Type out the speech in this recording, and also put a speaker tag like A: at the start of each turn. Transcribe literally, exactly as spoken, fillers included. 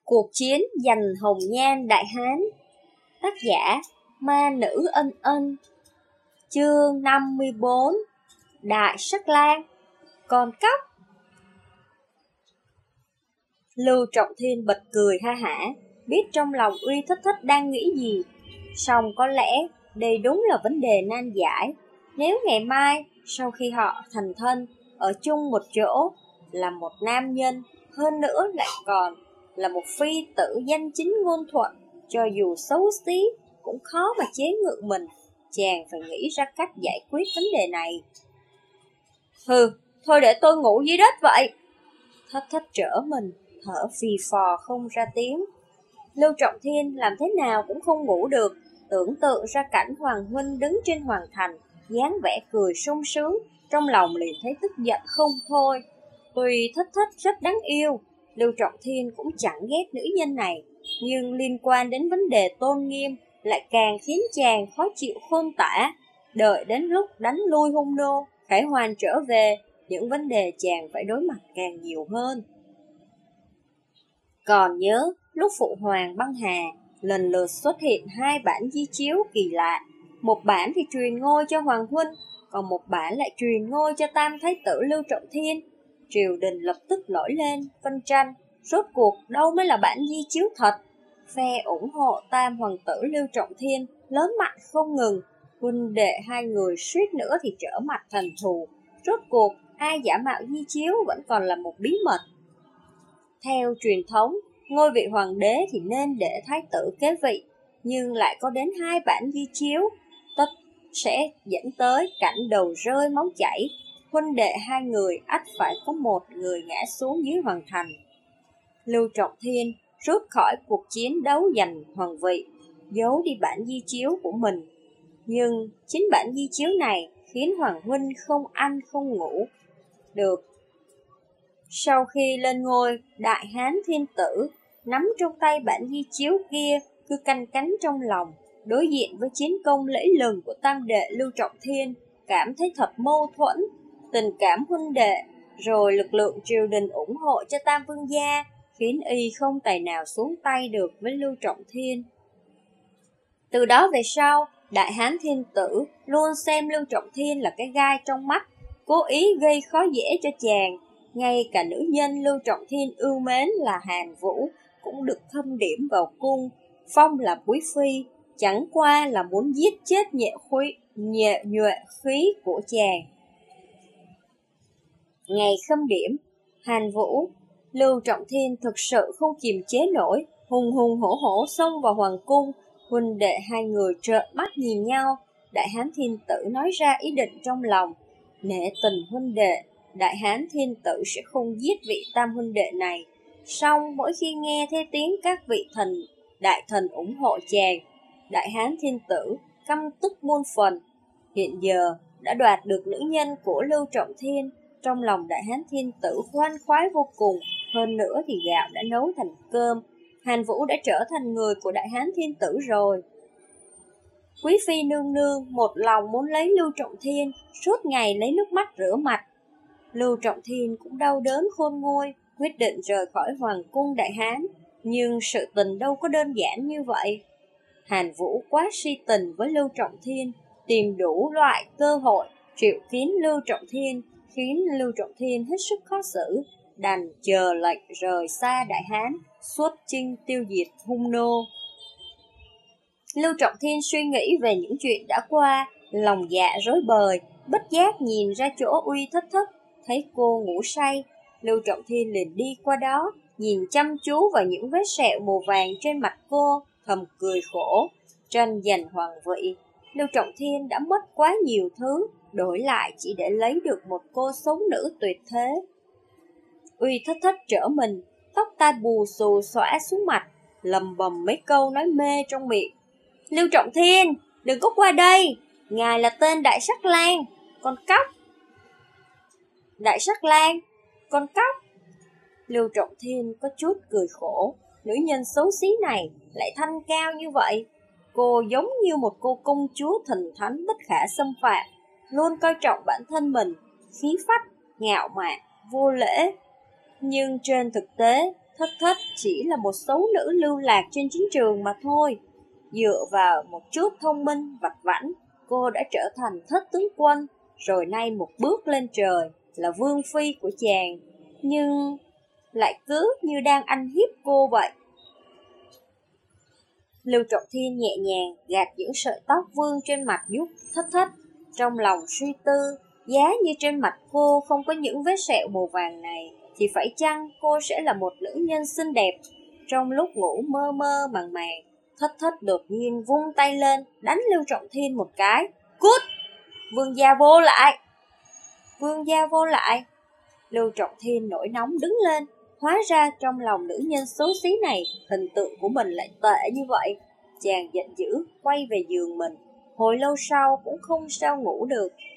A: Cuộc chiến giành hồng nhan Đại Hán. Tác giả Ma Nữ Ân Ân. Chương năm mươi bốn. Đại Sắc Lang. Con cóc. Lưu Trọng Thiên bật cười ha hả, biết trong lòng Uy Thất Thất đang nghĩ gì. Song có lẽ đây đúng là vấn đề nan giải. Nếu ngày mai sau khi họ thành thân ở chung một chỗ, là một nam nhân, hơn nữa lại còn là một phi tử danh chính ngôn thuận, cho dù xấu xí cũng khó mà chế ngự mình. Chàng phải nghĩ ra cách giải quyết vấn đề này. Hừ, thôi để tôi ngủ dưới đất vậy. Thất Thất trở mình, thở phì phò không ra tiếng. Lưu Trọng Thiên làm thế nào cũng không ngủ được, tưởng tượng ra cảnh Hoàng huynh đứng trên hoàng thành, dáng vẻ cười sung sướng, trong lòng liền thấy tức giận không thôi. Tuy Thất Thất rất đáng yêu, Lưu Trọng Thiên cũng chẳng ghét nữ nhân này, nhưng liên quan đến vấn đề tôn nghiêm lại càng khiến chàng khó chịu khôn tả. Đợi đến lúc đánh lui hung nô, Khải Hoàn trở về, những vấn đề chàng phải đối mặt càng nhiều hơn. Còn nhớ lúc Phụ Hoàng băng hà, lần lượt xuất hiện hai bản di chiếu kỳ lạ. Một bản thì truyền ngôi cho Hoàng huynh, còn một bản lại truyền ngôi cho Tam Thái tử Lưu Trọng Thiên. Triều đình lập tức nổi lên phân tranh, rốt cuộc đâu mới là bản di chiếu thật. Phe ủng hộ Tam Hoàng tử Lưu Trọng Thiên lớn mạnh không ngừng, huynh đệ hai người suýt nữa thì trở mặt thành thù. Rốt cuộc ai giả mạo di chiếu vẫn còn là một bí mật. Theo truyền thống, ngôi vị hoàng đế thì nên để thái tử kế vị, nhưng lại có đến hai bản di chiếu, tất sẽ dẫn tới cảnh đầu rơi máu chảy. Huynh đệ hai người ắt phải có một người ngã xuống dưới hoàng thành. Lưu Trọng Thiên rút khỏi cuộc chiến đấu giành hoàng vị, giấu đi bản di chiếu của mình. Nhưng chính bản di chiếu này khiến Hoàng huynh không ăn không ngủ được. Sau khi lên ngôi, Đại Hán Thiên Tử nắm trong tay bản di chiếu kia, cứ canh cánh trong lòng. Đối diện với chiến công lẫy lừng của tam đệ Lưu Trọng Thiên, cảm thấy thật mâu thuẫn. Tình cảm huynh đệ, rồi lực lượng triều đình ủng hộ cho Tam Vương gia, khiến y không tài nào xuống tay được với Lưu Trọng Thiên. Từ đó về sau, Đại Hán Thiên Tử luôn xem Lưu Trọng Thiên là cái gai trong mắt, cố ý gây khó dễ cho chàng. Ngay cả nữ nhân Lưu Trọng Thiên ưu mến là Hàn Vũ cũng được thâm điểm vào cung, phong là quý phi, chẳng qua là muốn giết chết nhẹ khí, nhẹ nhuệ khí của chàng. Ngày khâm điểm, Hàn Vũ, Lưu Trọng Thiên thực sự không kiềm chế nổi, hùng hùng hổ hổ xông vào hoàng cung. Huynh đệ hai người trợn mắt nhìn nhau. Đại Hán Thiên Tử nói ra ý định trong lòng, nể tình huynh đệ, Đại Hán Thiên Tử sẽ không giết vị tam huynh đệ này. Song mỗi khi nghe thấy tiếng các vị thần, đại thần ủng hộ chàng, Đại Hán Thiên Tử căm tức muôn phần. Hiện giờ đã đoạt được nữ nhân của Lưu Trọng Thiên, trong lòng Đại Hán Thiên Tử khoan khoái vô cùng. Hơn nữa thì gạo đã nấu thành cơm, Hàn Vũ đã trở thành người của Đại Hán Thiên Tử rồi. Quý phi nương nương một lòng muốn lấy Lưu Trọng Thiên, suốt ngày lấy nước mắt rửa mặt. Lưu Trọng Thiên cũng đau đớn khôn nguôi, quyết định rời khỏi hoàng cung Đại Hán. Nhưng sự tình đâu có đơn giản như vậy. Hàn Vũ quá si tình với Lưu Trọng Thiên, tìm đủ loại cơ hội triệu kiến Lưu Trọng Thiên, khiến Lưu Trọng Thiên hết sức khó xử, đành chờ lệnh rời xa Đại Hán, xuất chinh tiêu diệt hung nô. Lưu Trọng Thiên suy nghĩ về những chuyện đã qua, lòng dạ rối bời, bất giác nhìn ra chỗ Uy Thất Thất, thấy cô ngủ say. Lưu Trọng Thiên liền đi qua đó, nhìn chăm chú vào những vết sẹo màu vàng trên mặt cô, thầm cười khổ. Tranh giành hoàng vị, Lưu Trọng Thiên đã mất quá nhiều thứ, đổi lại chỉ để lấy được một cô sống nữ tuyệt thế. Uy Thất Thất trở mình, tóc tai bù xù xõa xuống mặt, lầm bầm mấy câu nói mê trong miệng. Lưu Trọng Thiên, đừng có qua đây, ngài là tên Đại Sắc Lang, con cóc. Đại Sắc Lang, con cóc. Lưu Trọng Thiên có chút cười khổ, nữ nhân xấu xí này lại thanh cao như vậy. Cô giống như một cô công chúa thần thánh bất khả xâm phạm, luôn coi trọng bản thân mình, khí phách, ngạo mạn, vô lễ. Nhưng trên thực tế, Thất Thất chỉ là một xấu nữ lưu lạc trên chiến trường mà thôi. Dựa vào một chút thông minh vặt vãnh, cô đã trở thành Thất tướng quân, rồi nay một bước lên trời là vương phi của chàng. Nhưng lại cứ như đang ăn hiếp cô vậy. Lưu Trọng Thiên nhẹ nhàng gạt những sợi tóc vương trên mặt giúp Thất Thất, trong lòng suy tư, giá như trên mặt cô không có những vết sẹo màu vàng này, thì phải chăng cô sẽ là một nữ nhân xinh đẹp. Trong lúc ngủ mơ mơ màng màng, Thất Thất đột nhiên vung tay lên, đánh Lưu Trọng Thiên một cái. Cút! Vương gia vô lại! Vương gia vô lại! Lưu Trọng Thiên nổi nóng đứng lên, hóa ra trong lòng nữ nhân xấu xí này, hình tượng của mình lại tệ như vậy. Chàng giận dữ, quay về giường mình, hồi lâu sau cũng không sao ngủ được.